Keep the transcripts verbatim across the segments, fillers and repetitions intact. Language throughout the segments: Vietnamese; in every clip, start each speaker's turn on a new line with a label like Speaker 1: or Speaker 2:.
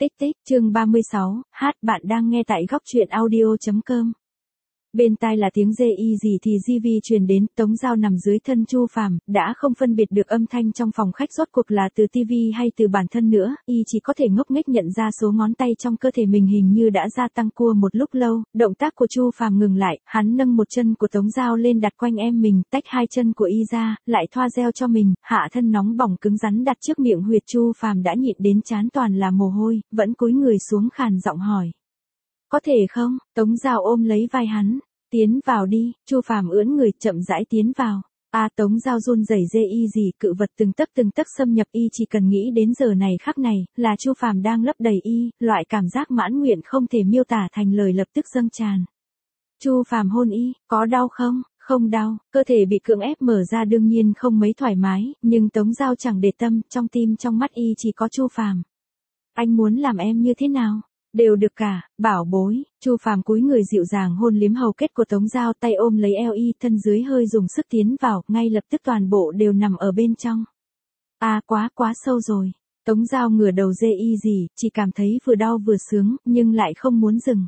Speaker 1: Tích tích, chương ba mươi sáu, hát bạn đang nghe tại góc truyện audio chấm com. Bên tai là tiếng dê y gì thì di vi truyền đến, Tống Giao nằm dưới thân Chu Phàm, đã không phân biệt được âm thanh trong phòng khách rốt cuộc là từ tivi hay từ bản thân nữa, y chỉ có thể ngốc nghếch nhận ra số ngón tay trong cơ thể mình hình như đã gia tăng cua một lúc lâu, động tác của Chu Phàm ngừng lại, hắn nâng một chân của Tống Giao lên đặt quanh em mình, tách hai chân của y ra, lại thoa gel cho mình, hạ thân nóng bỏng cứng rắn đặt trước miệng huyệt. Chu Phàm đã nhịn đến trán toàn là mồ hôi, vẫn cúi người xuống khàn giọng hỏi. Có thể không? Tống Giao ôm lấy vai hắn. Tiến vào đi, Chu Phàm ưỡn người chậm rãi tiến vào. A à, Tống Giao run rẩy dê y gì, cự vật từng tấc từng tấc xâm nhập y, chỉ cần nghĩ đến giờ này khắc này, là Chu Phàm đang lấp đầy y, loại cảm giác mãn nguyện không thể miêu tả thành lời lập tức dâng tràn. Chu Phàm hôn y, có đau không? Không đau, cơ thể bị cưỡng ép mở ra đương nhiên không mấy thoải mái, nhưng Tống Giao chẳng để tâm, trong tim trong mắt y chỉ có Chu Phàm. Anh muốn làm em như thế nào? Đều được cả, bảo bối. Chu Phàm cúi người dịu dàng hôn liếm hầu kết của Tống Giao, tay ôm lấy eo y, thân dưới hơi dùng sức tiến vào, ngay lập tức toàn bộ đều nằm ở bên trong. À quá quá sâu rồi. Tống Giao ngửa đầu dê y gì, chỉ cảm thấy vừa đau vừa sướng, nhưng lại không muốn dừng.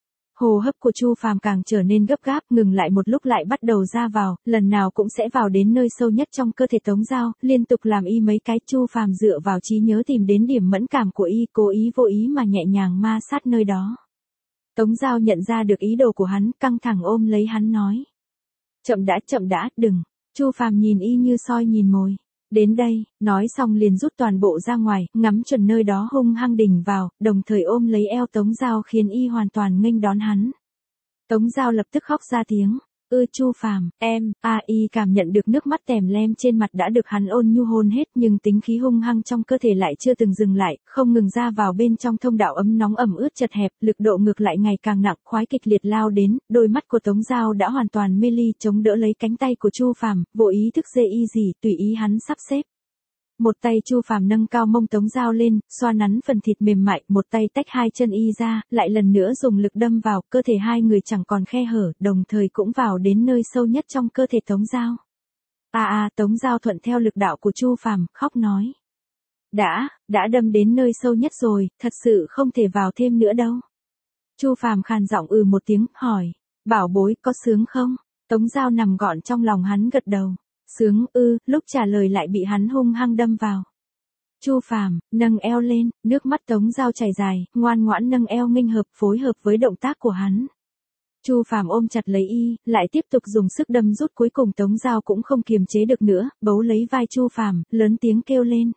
Speaker 1: Hô hấp của Chu Phàm càng trở nên gấp gáp, ngừng lại một lúc lại bắt đầu ra vào, lần nào cũng sẽ vào đến nơi sâu nhất trong cơ thể Tống Giao, liên tục làm y mấy cái. Chu Phàm dựa vào trí nhớ tìm đến điểm mẫn cảm của y, cố ý vô ý mà nhẹ nhàng ma sát nơi đó. Tống Giao nhận ra được ý đồ của hắn, căng thẳng ôm lấy hắn nói. Chậm đã, chậm đã, đừng. Chu Phàm nhìn y như soi nhìn mồi. Đến đây, nói xong liền rút toàn bộ ra ngoài, ngắm chuẩn nơi đó hung hăng đỉnh vào, đồng thời ôm lấy eo Tống Giao khiến y hoàn toàn nghênh đón hắn. Tống Giao lập tức khóc ra tiếng. Ư Chu Phàm, em, a y cảm nhận được nước mắt tèm lem trên mặt đã được hắn ôn nhu hôn hết, nhưng tính khí hung hăng trong cơ thể lại chưa từng dừng lại, không ngừng ra vào bên trong thông đạo ấm nóng ẩm ướt chật hẹp, lực độ ngược lại ngày càng nặng, khoái kịch liệt lao đến, đôi mắt của Tống Giao đã hoàn toàn mê ly, chống đỡ lấy cánh tay của Chu Phàm, vô ý thức dê y gì, tùy ý hắn sắp xếp. Một tay Chu Phàm nâng cao mông Tống Giao lên, xoa nắn phần thịt mềm mại, một tay tách hai chân y ra, lại lần nữa dùng lực đâm vào, cơ thể hai người chẳng còn khe hở, đồng thời cũng vào đến nơi sâu nhất trong cơ thể Tống Giao. A a, Tống Giao thuận theo lực đạo của Chu Phàm, khóc nói. Đã, đã đâm đến nơi sâu nhất rồi, thật sự không thể vào thêm nữa đâu. Chu Phàm khàn giọng ừ một tiếng, hỏi, bảo bối, có sướng không? Tống Giao nằm gọn trong lòng hắn gật đầu. Sướng ư, lúc trả lời lại bị hắn hung hăng đâm vào. Chu Phàm nâng eo lên, nước mắt Tống Giao chảy dài, ngoan ngoãn nâng eo nghênh hợp phối hợp với động tác của hắn. Chu Phàm ôm chặt lấy y, lại tiếp tục dùng sức đâm rút, cuối cùng Tống Giao cũng không kiềm chế được nữa, bấu lấy vai Chu Phàm, lớn tiếng kêu lên.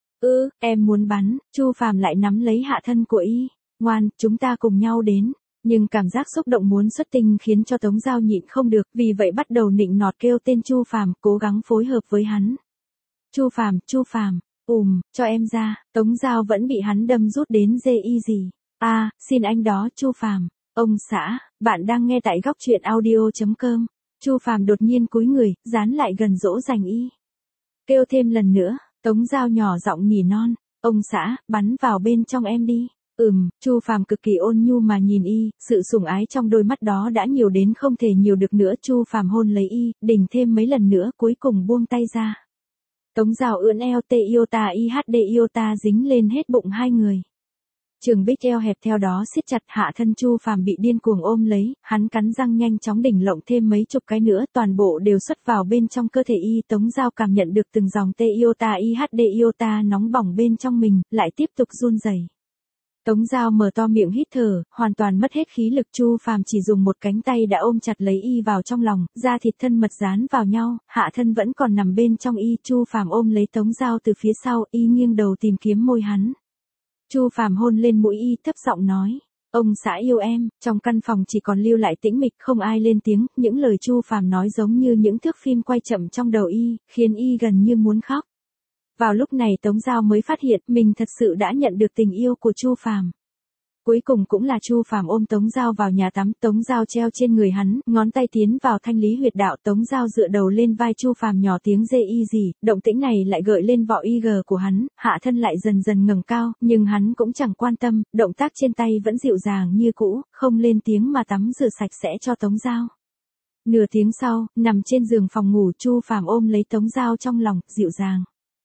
Speaker 1: Ư, em muốn bắn. Chu Phàm lại nắm lấy hạ thân của y. Ngoan, chúng ta cùng nhau đến. Nhưng cảm giác xúc động muốn xuất tinh khiến cho Tống Giao nhịn không được, vì vậy bắt đầu nịnh nọt kêu tên Chu Phàm, cố gắng phối hợp với hắn. Chu Phàm, Chu Phàm, ùm, cho em ra. Tống Giao vẫn bị hắn đâm rút đến dê y gì. A, à, xin anh đó Chu Phàm. Ông xã, bạn đang nghe tại góc truyện audio chấm com. Chu Phàm đột nhiên cúi người, dán lại gần dỗ dành y. Kêu thêm lần nữa, Tống Giao nhỏ giọng nỉ non. Ông xã, bắn vào bên trong em đi. Ừm, Chu Phàm cực kỳ ôn nhu mà nhìn y, sự sủng ái trong đôi mắt đó đã nhiều đến không thể nhiều được nữa. Chu Phàm hôn lấy y, đỉnh thêm mấy lần nữa, cuối cùng buông tay ra. Tống Giao ưỡn eo tê iota ihd iota dính lên hết bụng hai người. Trường bích eo hẹp theo đó siết chặt, hạ thân Chu Phàm bị điên cuồng ôm lấy, hắn cắn răng nhanh chóng đỉnh lộng thêm mấy chục cái nữa, toàn bộ đều xuất vào bên trong cơ thể y. Tống Giao cảm nhận được từng dòng tê iota ihd iota nóng bỏng bên trong mình, lại tiếp tục run rẩy. Tống Giao mở to miệng hít thở, hoàn toàn mất hết khí lực. Chu Phàm chỉ dùng một cánh tay đã ôm chặt lấy y vào trong lòng, da thịt thân mật dán vào nhau, hạ thân vẫn còn nằm bên trong y. Chu Phàm ôm lấy Tống Giao từ phía sau, y nghiêng đầu tìm kiếm môi hắn. Chu Phàm hôn lên mũi y, thấp giọng nói, ông xã yêu em. Trong căn phòng chỉ còn lưu lại tĩnh mịch, không ai lên tiếng, những lời Chu Phàm nói giống như những thước phim quay chậm trong đầu y, khiến y gần như muốn khóc. Vào lúc này Tống Giao mới phát hiện mình thật sự đã nhận được tình yêu của Chu Phàm. Cuối cùng cũng là Chu Phàm ôm Tống Giao vào nhà tắm, Tống Giao treo trên người hắn, ngón tay tiến vào thanh lý huyệt đạo, Tống Giao dựa đầu lên vai Chu Phàm nhỏ tiếng dê y gì, động tĩnh này lại gợi lên vỏ y gờ của hắn, hạ thân lại dần dần ngẩng cao, nhưng hắn cũng chẳng quan tâm, động tác trên tay vẫn dịu dàng như cũ, không lên tiếng mà tắm rửa sạch sẽ cho Tống Giao. Nửa tiếng sau, nằm trên giường phòng ngủ, Chu Phàm ôm lấy Tống Giao trong lòng, dịu dàng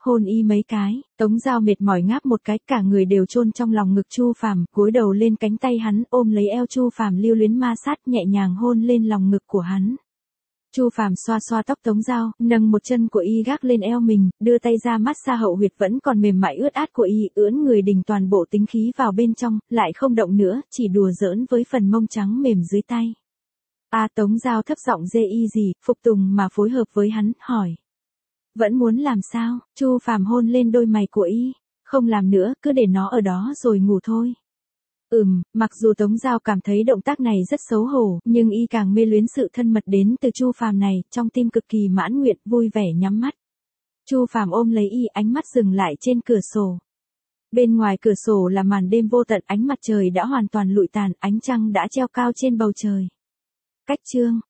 Speaker 1: hôn y mấy cái. Tống Giao mệt mỏi ngáp một cái, cả người đều chôn trong lòng ngực Chu Phàm, gối đầu lên cánh tay hắn, ôm lấy eo Chu Phàm lưu luyến ma sát, nhẹ nhàng hôn lên lòng ngực của hắn. Chu Phàm xoa xoa tóc Tống Giao, nâng một chân của y gác lên eo mình, đưa tay ra massage hậu huyệt vẫn còn mềm mại ướt át của y, ưỡn người đình toàn bộ tính khí vào bên trong, lại không động nữa, chỉ đùa giỡn với phần mông trắng mềm dưới tay. A à, Tống Giao thấp giọng dê y gì, phục tùng mà phối hợp với hắn, hỏi. Vẫn muốn làm sao? Chu Phàm hôn lên đôi mày của y, không làm nữa, cứ để nó ở đó rồi ngủ thôi. Ừm, mặc dù Tống Giao cảm thấy động tác này rất xấu hổ, nhưng y càng mê luyến sự thân mật đến từ Chu Phàm này, trong tim cực kỳ mãn nguyện, vui vẻ nhắm mắt. Chu Phàm ôm lấy y, ánh mắt dừng lại trên cửa sổ. Bên ngoài cửa sổ là màn đêm vô tận, ánh mặt trời đã hoàn toàn lụi tàn, ánh trăng đã treo cao trên bầu trời. Cách chương